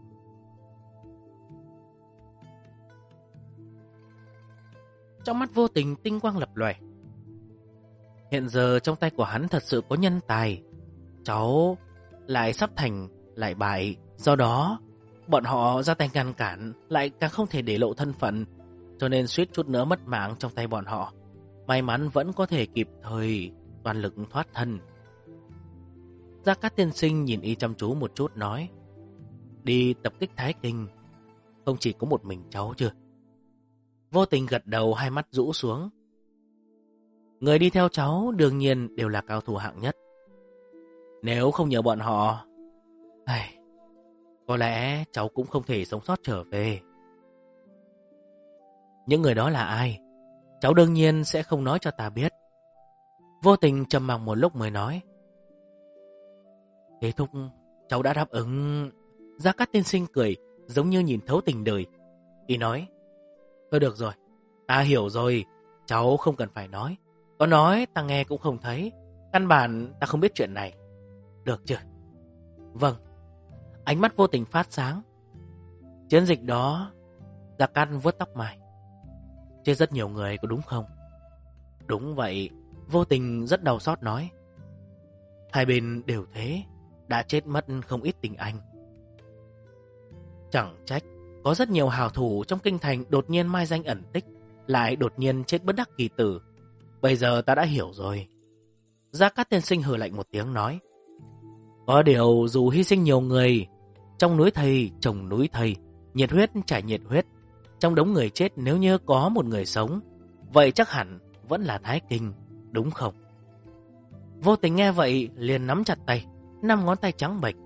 Trong mắt Vô Tình tinh quang lập lòe. Hiện giờ trong tay của hắn thật sự có nhân tài. Cháu lại sắp thành lại bại, do đó bọn họ ra tay ngăn cản, lại càng không thể để lộ thân phận, cho nên suýt chút nữa mất mạng trong tay bọn họ. May mắn vẫn có thể kịp thời toàn lực thoát thân. Gia Cát tiên sinh nhìn y chăm chú một chút, nói, đi tập kích Thái Kinh không chỉ có một mình cháu chưa? Vô Tình gật đầu, hai mắt rũ xuống. Người đi theo cháu đương nhiên đều là cao thủ hạng nhất. Nếu không nhờ bọn họ, có lẽ cháu cũng không thể sống sót trở về. Những người đó là ai? Cháu đương nhiên sẽ không nói cho ta biết. Vô Tình trầm mặc một lúc mới nói. Thế thúc, cháu đã đáp ứng. Gia Cát tiên sinh cười, giống như nhìn thấu tình đời. Y nói, thôi được rồi, ta hiểu rồi, cháu không cần phải nói. Có nói ta nghe cũng không thấy. Căn bản ta không biết chuyện này. Được chưa? Vâng. Ánh mắt Vô Tình phát sáng. Chiến dịch đó, Gia Cát vuốt tóc mày. Chết rất nhiều người có đúng không? Đúng vậy. Vô Tình rất đau xót nói. Hai bên đều thế, đã chết mất không ít tình anh. Chẳng trách có rất nhiều hào thủ trong kinh thành đột nhiên mai danh ẩn tích, lại đột nhiên chết bất đắc kỳ tử. Bây giờ ta đã hiểu rồi. Gia Cát tiên sinh hừ lạnh một tiếng nói. Có điều dù hy sinh nhiều người, trong núi thây trồng núi thây, nhiệt huyết trải nhiệt huyết, trong đống người chết nếu như có một người sống, vậy chắc hẳn vẫn là Thái Kinh, đúng không? Vô Tình nghe vậy liền nắm chặt tay, 5 ngón tay trắng bệch.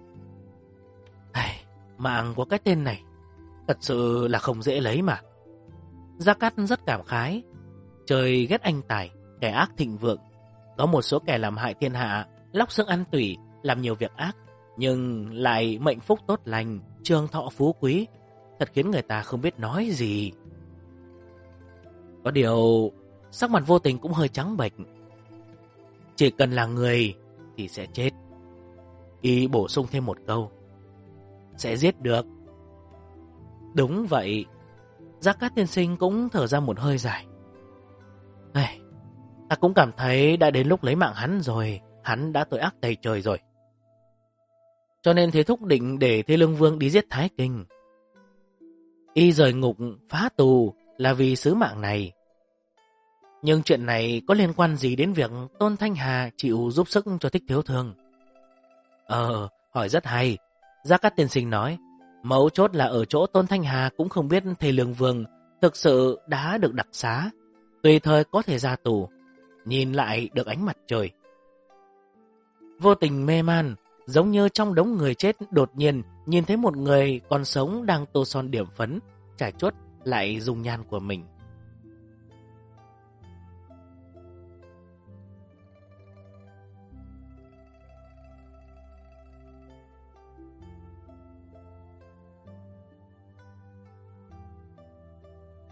Mạng của cái tên này thật sự là không dễ lấy mà. Gia Cát rất cảm khái. Trời ghét anh tài, kẻ ác thịnh vượng. Có một số kẻ làm hại thiên hạ, lóc xương ăn tủy, làm nhiều việc ác, nhưng lại mệnh phúc tốt lành, trường thọ phú quý. Thật khiến người ta không biết nói gì. Có điều sắc mặt Vô Tình cũng hơi trắng bệch. Chỉ cần là người thì sẽ chết. Y bổ sung thêm một câu. Sẽ giết được. Đúng vậy. Gia Cát tiên sinh cũng thở ra một hơi dài. Ta cũng cảm thấy đã đến lúc lấy mạng hắn rồi. Hắn đã tội ác tày trời rồi. Cho nên Thế Thúc định để Thế Lương Vương đi giết Thái Kinh. Y rời ngục phá tù là vì sứ mạng này. Nhưng chuyện này có liên quan gì đến việc Tôn Thanh Hà chịu giúp sức cho Thích Thiếu Thương? Hỏi rất hay. Gia Cát tiên sinh nói, mấu chốt là ở chỗ Tôn Thanh Hà cũng không biết Thầy Lương Vương thực sự đã được đặc xá, tùy thời có thể ra tù, nhìn lại được ánh mặt trời. Vô Tình mê man, giống như trong đống người chết đột nhiên nhìn thấy một người còn sống đang tô son điểm phấn, trải chuốt lại dung nhan của mình.